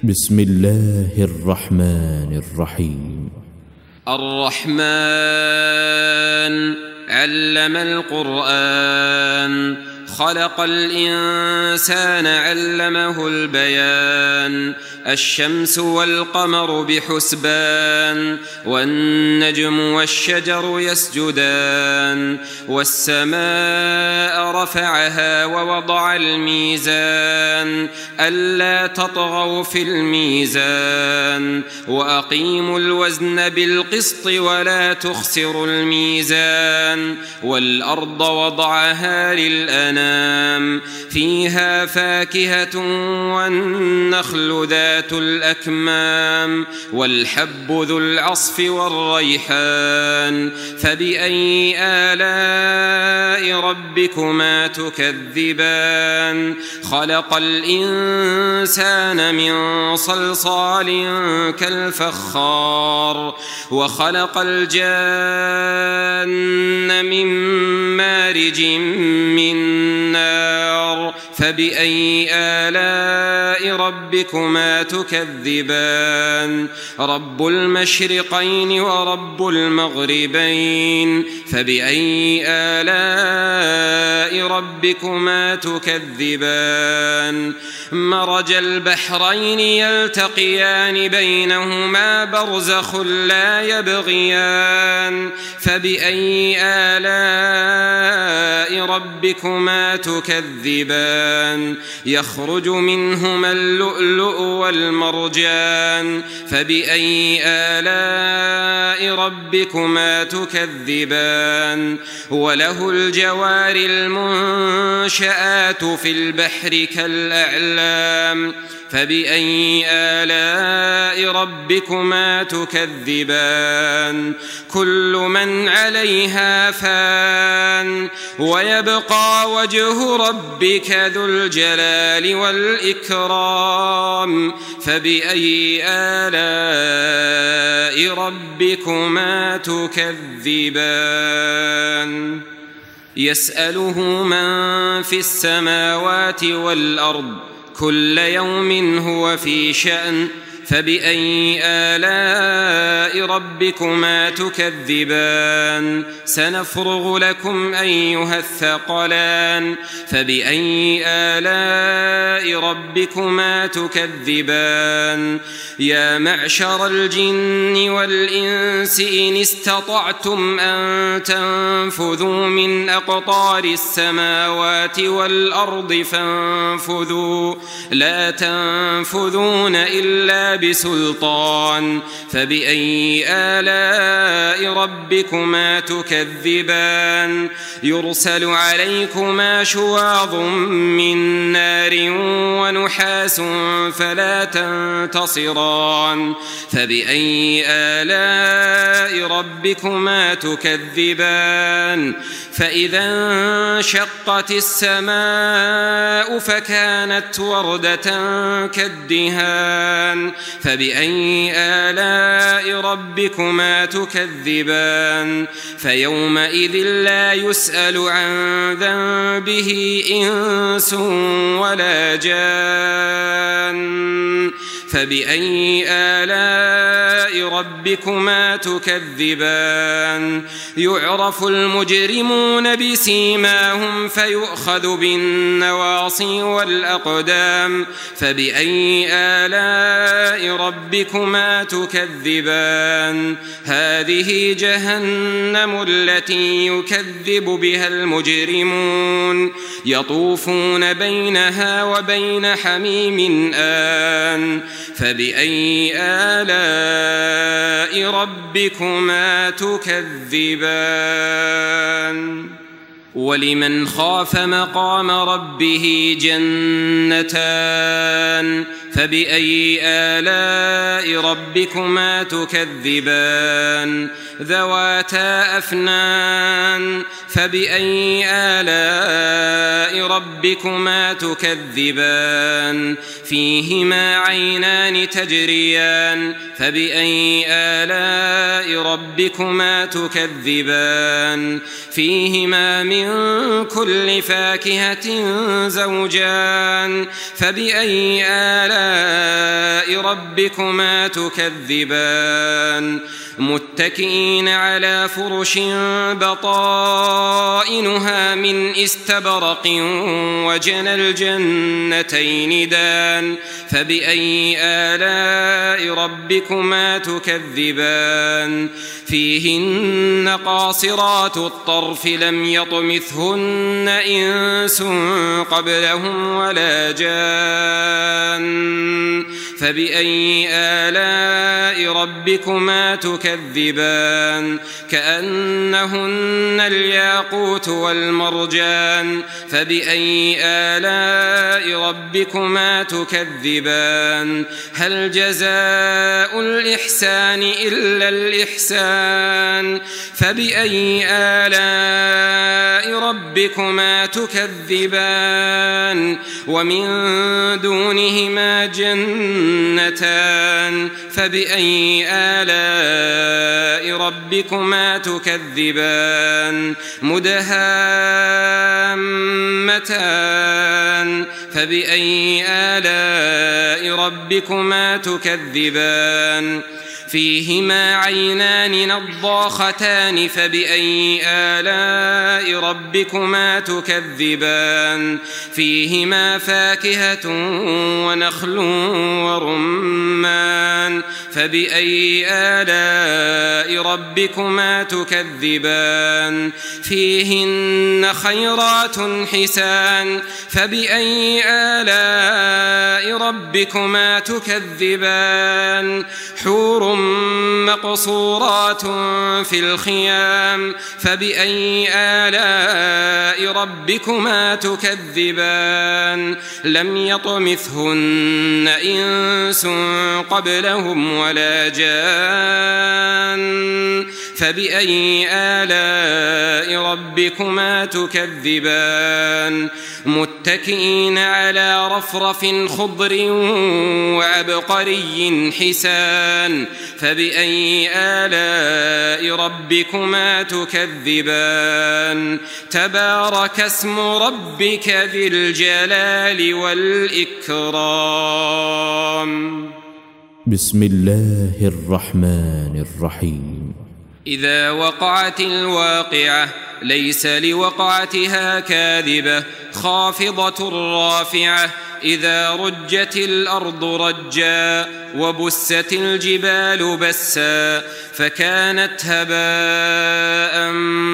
بسم الله الرحمن الرحيم. الرحمن علم القرآن، خلق الإنسان علمه البيان. الشمس والقمر بحسبان، والنجم والشجر يسجدان. والسماء رفعها ووضع الميزان، ألا تطغوا في الميزان. وأقيموا الوزن بالقسط ولا تخسروا الميزان. والأرض وضعها للأنام، فيها فاكهة والنخل ذات الأكمام، والحب ذو العصف والريحان. فبأي آلاء ربكما تكذبان؟ خلق الإنسان من صلصال كالفخار، وخلق الجان من مارج من نار. فبأي آلاء ربكما تكذبان؟ رب المشرقين ورب المغربين. فبأي آلاء ربكما تكذبان؟ مرج البحرين يلتقيان، بينهما برزخ لا يبغيان. فبأي آلاء ربكما تكذبان؟ يخرج منهما اللؤلؤ والمرجان. فبأي آلاء ربكما تكذبان؟ وله الجوار المنشآت في البحر كالأعلام. فبأي آلاء ربكما تكذبان؟ كل من عليها فان، ويبقى وجه ربك ذو الجلال والإكرام. فبأي آلاء ربكما تكذبان؟ يسأله من في السماوات والأرض، كل يوم هو في شأن. فبأي آلاء ربكما تكذبان؟ سنفرغ لكم أيها الثقلان. فبأي آلاء ربكما تكذبان؟ يا معشر الجن والإنس إن استطعتم أن تنفذوا من أقطار السماوات والأرض فانفذوا، لا تنفذون إلا بسلطان. فبأي آلاء ربكما تكذبان؟ يرسل عليكما شواظ من نار ونحاس فلا تنتصران. فبأي آلاء ربكما تكذبان؟ فإذا انشقت السماء فكانت وردة كالدهان. فبأي آلاء ربكما تكذبان؟ فيومئذ لا يسأل عن ذنبه إنس ولا جان. فبأي آلاء ربكما تكذبان؟ يعرف المجرمون بسيماهم فيؤخذ بالنواصي والأقدام. فبأي آلاء ربكما تكذبان؟ هذه جهنم التي يكذب بها المجرمون، يطوفون بينها وبين حميم آن. فبأي آلاء ربكما تكذبان؟ ولمن خاف مقام ربه جنتان. فبأي آلاء ربكما تكذبان؟ ذواتا أفنان. فبأي آلاء ربكما تكذبان؟ فيهما عينان تجريان. فبأي آلاء ربكما تكذبان؟ فيهما من كل فاكهة زوجان. فبأي آلاء آلاء ربكما تكذبان متكئين على فرش بطائنها من استبرق وجنى الجنتين دان فبأي آلاء ربكما تكذبان فيهن قاصرات الطرف لم يطمثهن إنس قبلهم ولا جان فبأي آلاء ربكما تكذبان كأنهن الياقوت والمرجان فبأي آلاء ربكما تكذبان هل جزاء الإحسان إلا الإحسان فبأي آلاء ربكما تكذبان ومن دونهما جنتان فبأي آلاء ربكما تكذبان مدهامتان فبأي آلاء ربكما تكذبان فيهما عينان نضاختان فبأي آلاء ربكما تكذبان فيهما فاكهة ونخل ورمان فبأي آلاء ربكما تكذبان فيهن خيرات حسان فبأي آلاء ربكما تكذبان حور مقصورات في الخيام فبأي آلاء ربكما تكذبان لم يطمثهن إنس قبلهم ولا جان فبأي آلاء ربكما تكذبان متكئين على رفرف خضر وعبقري حسان فبأي آلاء ربكما تكذبان تبارك اسم ربك ذي الجلال والإكرام بسم الله الرحمن الرحيم إذا وقعت الواقعة ليس لوقعتها كاذبة خافضة رافعة إذا رجت الأرض رجا وبست الجبال بسا فكانت هباء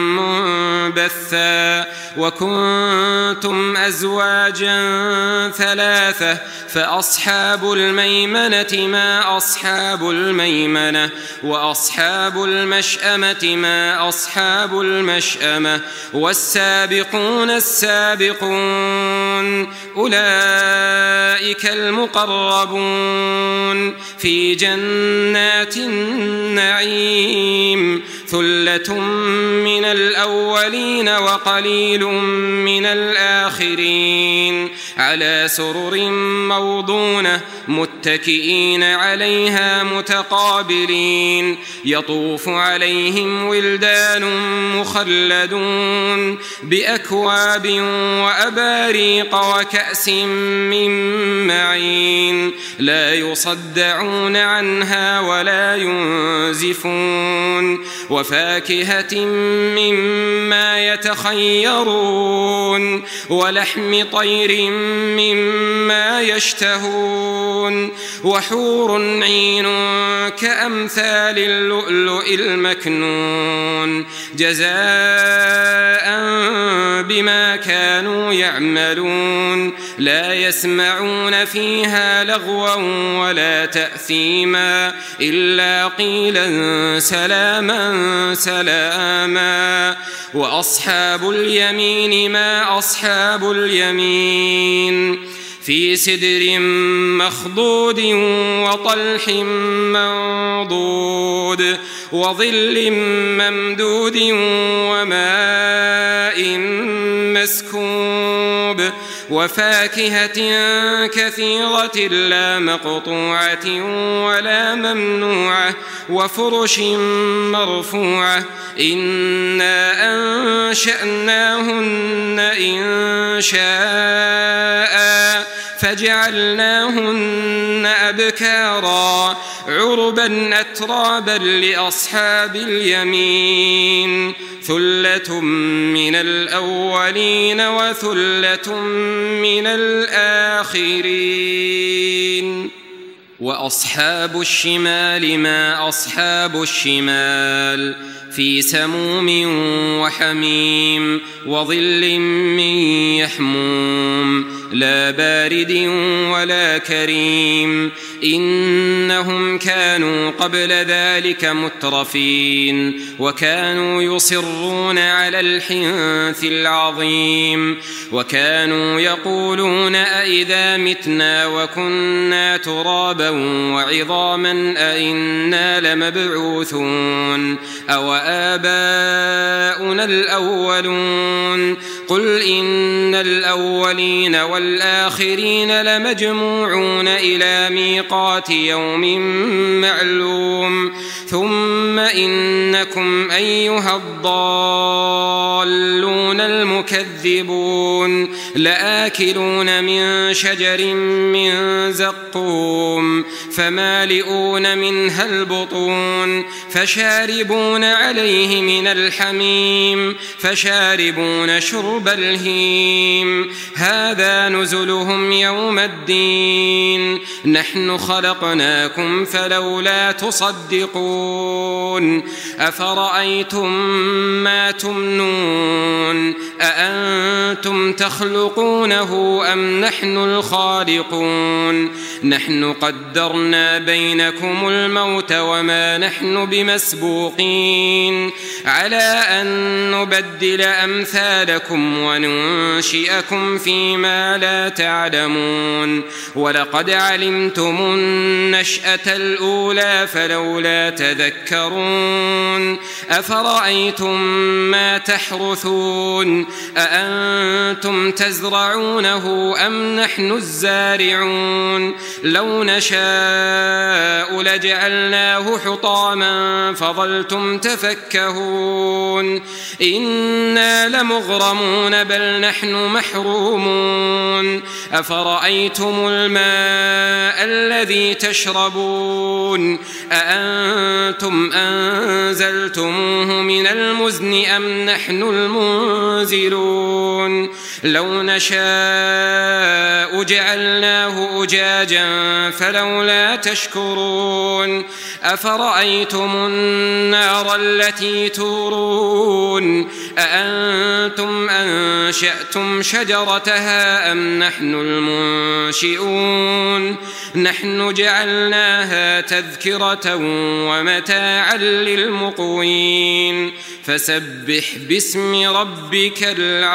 منبثا وكنتم أزواجا ثلاثة فأصحاب الميمنة ما أصحاب الميمنة وأصحاب المشأمة ما أصحاب المشأمة والسابقون السابقون أولئك المقربون في جنات النعيم ثلة من الأولين وقليل من الآخرين على سرر موضونة متكئين عليها متقابلين يطوف عليهم ولدان مخلدون بأكواب وأباريق وكأس من معين لا يصدعون عنها ولا ينزفون وفاكهة مما يتخيرون ولحم طير مما يشتهون وحور عين كأمثال اللؤلؤ المكنون جزاء بما كانوا يعملون لا يسمعون فيها لغوا ولا تأثيما إلا قيلا سلاما سلاما وأصحاب اليمين ما أصحاب اليمين في سدر مخضود وطلح منضود وظل ممدود وماء مسكوب وفاكهة كثيرة لا مقطوعة ولا ممنوعة وفرش مرفوعة إنا أنشأناهن إن شاء فجعلناهن أبكارا عربا أترابا لأصحاب اليمين ثلة من الأولين وثلة من الآخرين. وأصحاب الشمال ما أصحاب الشمال في سموم وحميم وظل من يحموم لا بارد ولا كريم إنهم كانوا قبل ذلك مترفين وكانوا يصرون على الحنث العظيم وكانو يقولون أئذا متنا وكنا ترابا وعظاما أئنا لمبعوثون أو آباؤنا الأولون قل إن الأولين والآخرين لمجموعون إلى ميقات يوم معلوم ثم إنكم أيها الضالون المكذبون لآكلون من شجر من زقوم فمالئون منها البطون فشاربون عليه من الحميم فشاربون شرب الهيم هذا نزلهم يوم الدين نحن خلقناكم فلولا تصدقون أفرأيتم ما تمنون أأنتم تخلقونه أم نحن الخالقون نحن قدرنا بينكم الموت وما نحن بمسبوقين على أن نبدل أمثالكم وننشئكم فيما لا تعلمون ولقد علمتم النشأة الأولى فلولا تذكرون أفرأيتم ما تحرثون أأنتم تزرعونه أم نحن الزارعون لو نشاء لجعلناه حطاما فظلتم تفكهون إنا لمغرمون بل نحن محرومون أفرأيتم الماء الذي تشربون أأنتم أنزلتموه من المزن أم نحن المنزلون لو نشاء جعلناه أجاجا فلولا تشكرون أفرأيتم النار التي تورون أأنتم أنشأتم شجرتها أم نحن المنشئون نحن جعلناها تذكرة ومتاعا للمقوين فسبح باسم ربك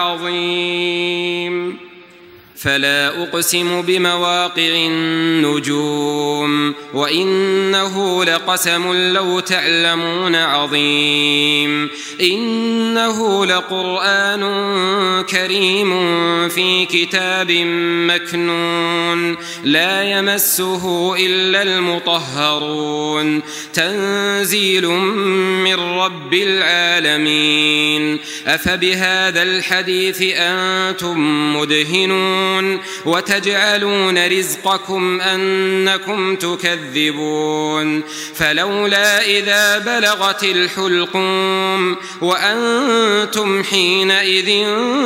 العظيم فلا أقسم بمواقع النجوم وإنه لقسم لو تعلمون عظيم إنه لقرآن كريم في كتاب مكنون لا يمسه إلا المطهرون تنزيل من رب العالمين أفبهذا الحديث أنتم مدهنون وتجعلون رزقكم أنكم تكذبون فلولا إذا بلغت الحلقوم وأنتم حينئذ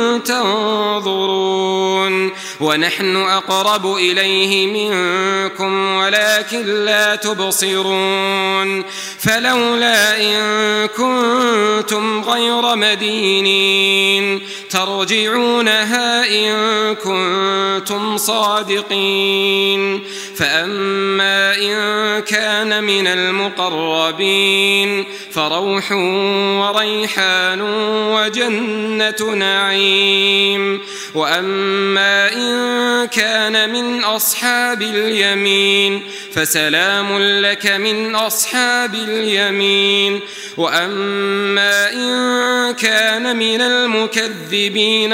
تنظرون ونحن أقرب إليه منكم ولكن لا تبصرون فلولا إن كنتم غير مدينين ترجعونها إن كنتم صادقين فأما إن كان من المقربين فروح وريحان وجنة نعيم وأما إن كان من أصحاب اليمين فسلام لك من أصحاب اليمين. وأما إن كان من المكذبين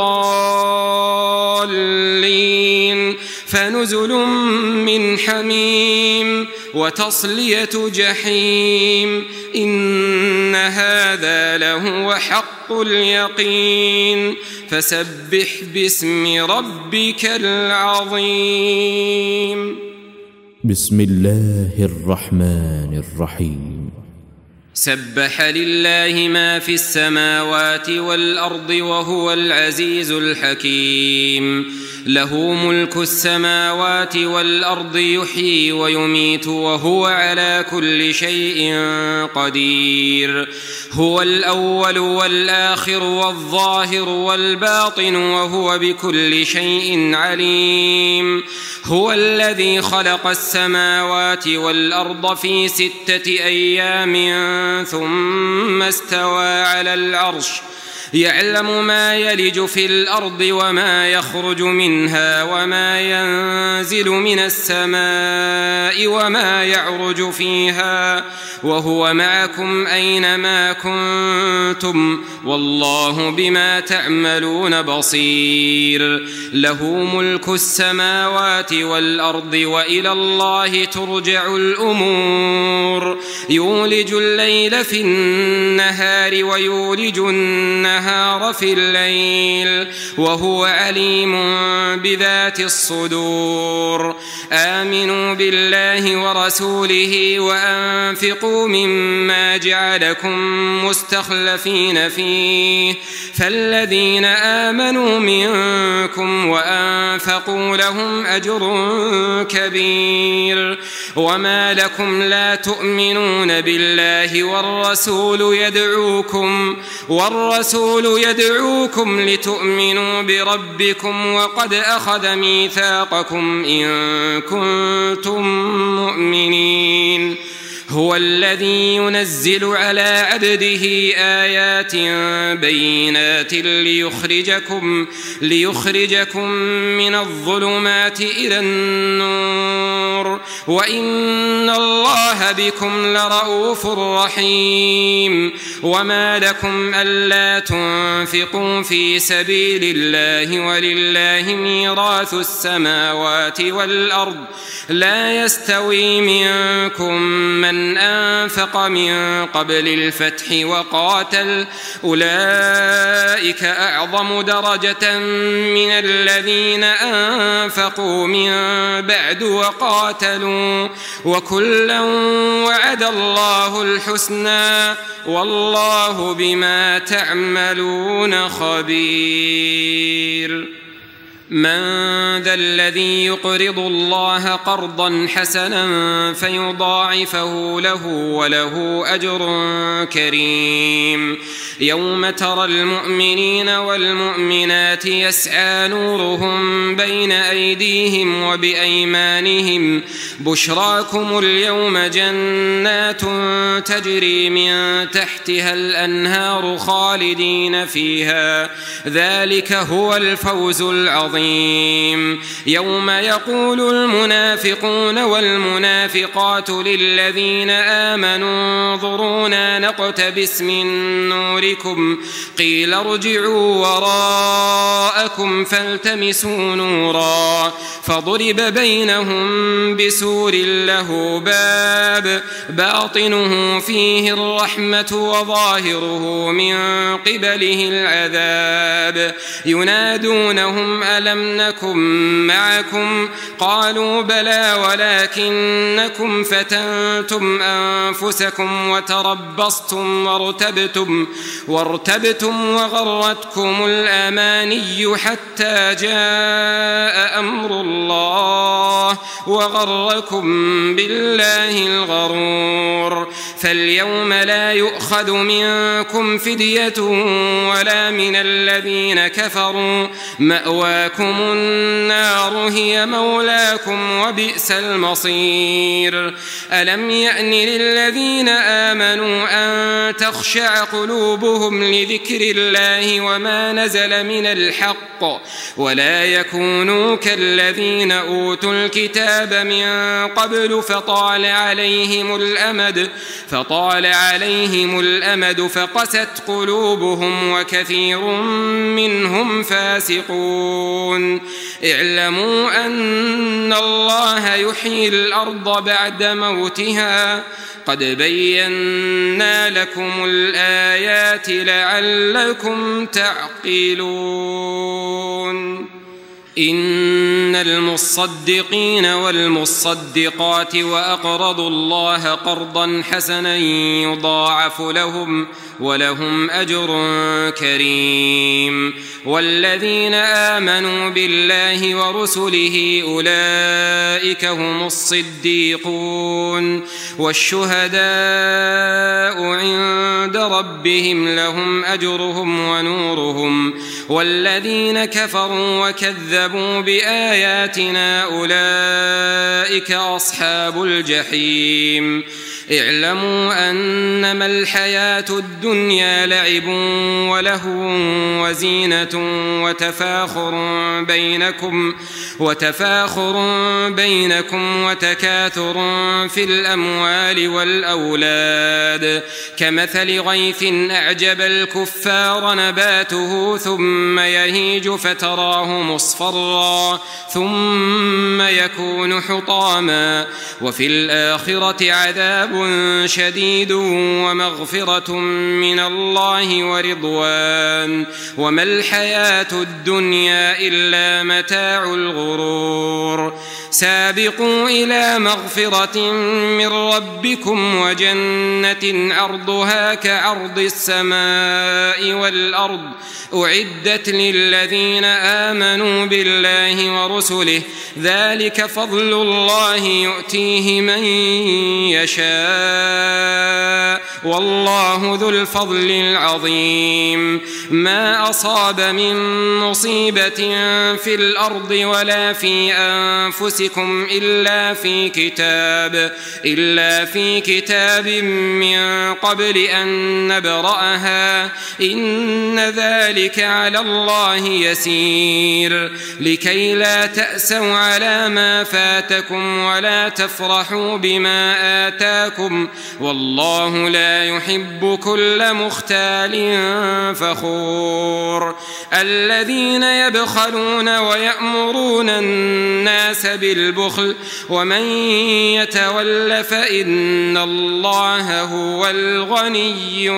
الضالين فنزل من حميم وتصلية جحيم إن هذا لهو حق اليقين. فسبح باسم ربك العظيم. بسم الله الرحمن الرحيم. سبح لله ما في السماوات والأرض وهو العزيز الحكيم. له ملك السماوات والأرض يحيي ويميت وهو على كل شيء قدير. هو الأول والآخر والظاهر والباطن وهو بكل شيء عليم. هو الذي خلق السماوات والأرض في 6 أيام ثم استوى على العرش يعلم ما يلج في الأرض وما يخرج منها وما ينزل من السماء وما يعرج فيها وهو معكم أينما كنتم والله بما تعملون بصير. له ملك السماوات والأرض وإلى الله ترجع الأمور. يولج الليل في النهار ويولج النهار في الليل وهو عليم بذات الصدور. آمنوا بالله ورسوله وأنفقوا مما جعلكم مستخلفين فيه فالذين آمنوا منكم وأنفقوا لهم أجر كبير. وما لكم لا تؤمنون بالله والرسول يدعوكم لتؤمنوا بربكم وقد أخذ ميثاقكم إن كنتم مؤمنين. هو الذي ينزل على عبده آيات بينات ليخرجكم من الظلمات إلى النور وإن الله بكم لرؤوف رحيم. وما لكم ألا تنفقوا في سبيل الله ولله ميراث السماوات والأرض لا يستوي منكم من أنفق من قبل الفتح وقاتل أولئك أعظم درجة من الذين أنفقوا من بعد وقاتلوا وكلا وعد الله الحسنى والله بما تعملون خبير. من ذا الذي يقرض الله قرضا حسنا فيضاعفه له وله أجر كريم. يوم ترى المؤمنين والمؤمنات يسعى نورهم بين أيديهم وبأيمانهم بشراكم اليوم جنات تجري من تحتها الأنهار خالدين فيها ذلك هو الفوز العظيم. يوم يقول المنافقون والمنافقات للذين آمنوا انظرونا نقتبس من نوركم قيل ارجعوا وراءكم فالتمسوا نورا فضرب بينهم بسور له باب باطنه فيه الرحمة وظاهره من قبله العذاب ينادونهم ألم نكن معكم قالوا بلى ولكنكم فتنتم أنفسكم وتربصتم وارتبتم وغرتكم الأماني حتى جاء أمر الله وغركم بالله الغرور فاليوم لا يؤخذ منكم فدية ولا من الذين كفروا، مأواكم النار هي مولاكم وبئس المصير. ألم يأن للذين آمنوا أن تخشع قلوبهم لذكر الله وما نزل من الحق ولا يكونوا كالذين أوتوا الكتاب من قبل فطال عليهم الأمد فقست قلوبهم وكثير منهم فاسقون. اعلموا أن الله يحيي الأرض بعد موتها، قد بينا لكم الآيات لعلكم تعقلون. إن المصدقين والمصدقات وأقرضوا الله قرضا حسنا يضاعف لهم ولهم أجر كريم. والذين آمنوا بالله ورسله أولئك هم الصديقون والشهداء عند ربهم لهم أجرهم ونورهم. والذين كفروا وكذبوا بآياتنا أولئك أصحاب الجحيم. اعلموا أنما الحياة الدنيا لعب ولهو وزينة وتفاخر بينكم وتكاثر في الأموال والأولاد كمثل غيث أعجب الكفار نباته ثم يهيج فتراه مصفرا ثم يكون حطاما وفي الآخرة عذاب شديد ومغفرة من الله ورضوان وما الحياة الدنيا إلا متاع الغرور. سابقوا إلى مغفرة من ربكم وجنة عرضها كعرض السماء والأرض أعدت للذين آمنوا بالله ورسله ذلك فضل الله يؤتيه من يشاء والله ذو الفضل العظيم. ما أصاب من مصيبة في الأرض ولا في أنفسكم إلا في كتاب من قبل أن نبرأها إن ذلك على الله يسير. لكي لا تأسوا على ما فاتكم ولا تفرحوا بما آتاكم والله لا يحب كل مختال فخور. الذين يبخلون ويأمرون الناس بالبخل ومن يتول فإن الله هو الغني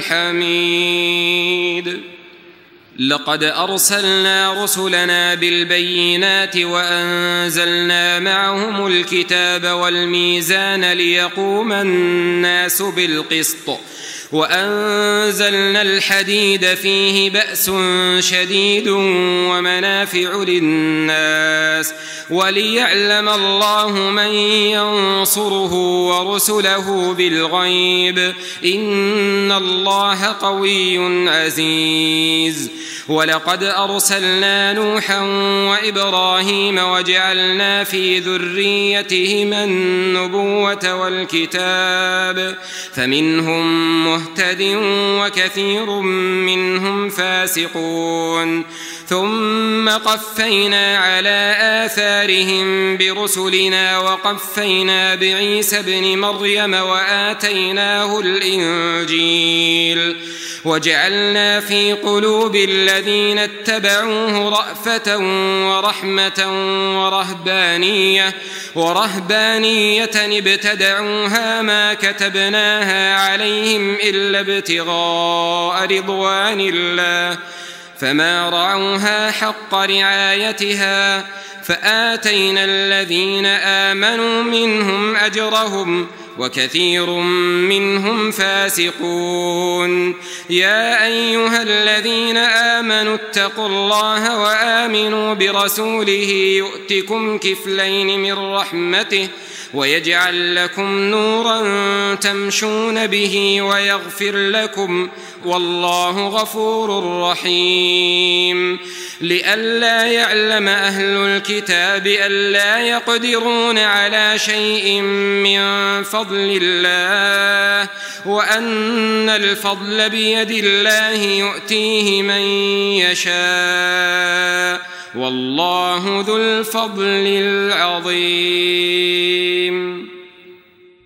الحميد. لقد أرسلنا رسلنا بالبينات وأنزلنا معهم الكتاب والميزان ليقوم الناس بالقسط وأنزلنا الحديد فيه بأس شديد ومنافع للناس وليعلم الله من ينصره ورسله بالغيب إن الله قوي عزيز. ولقد أرسلنا نوحا وإبراهيم وجعلنا في ذريتهما النبوة والكتاب فمنهم مهتد وكثير منهم فاسقون. ثم قفينا على آثارهم برسلنا وقفينا بعيسى ابن مريم وآتيناه الإنجيل وجعلنا في قلوب الذين اتبعوه رأفة ورحمة ورهبانية ابتدعوها ما كتبناها عليهم إلا ابتغاء رضوان الله فما رعوها حق رعايتها فآتينا الذين آمنوا منهم أجرهم وكثير منهم فاسقون. يا أيها الذين آمنوا اتقوا الله وآمنوا برسوله يؤتكم كفلين من رحمته ويجعل لكم نورا تمشون به ويغفر لكم والله غفور رحيم لئلا يعلم أهل الكتاب ألا يقدرون على شيء من فضل الله وأن الفضل بيد الله يؤتيه من يشاء والله ذو الفضل العظيم.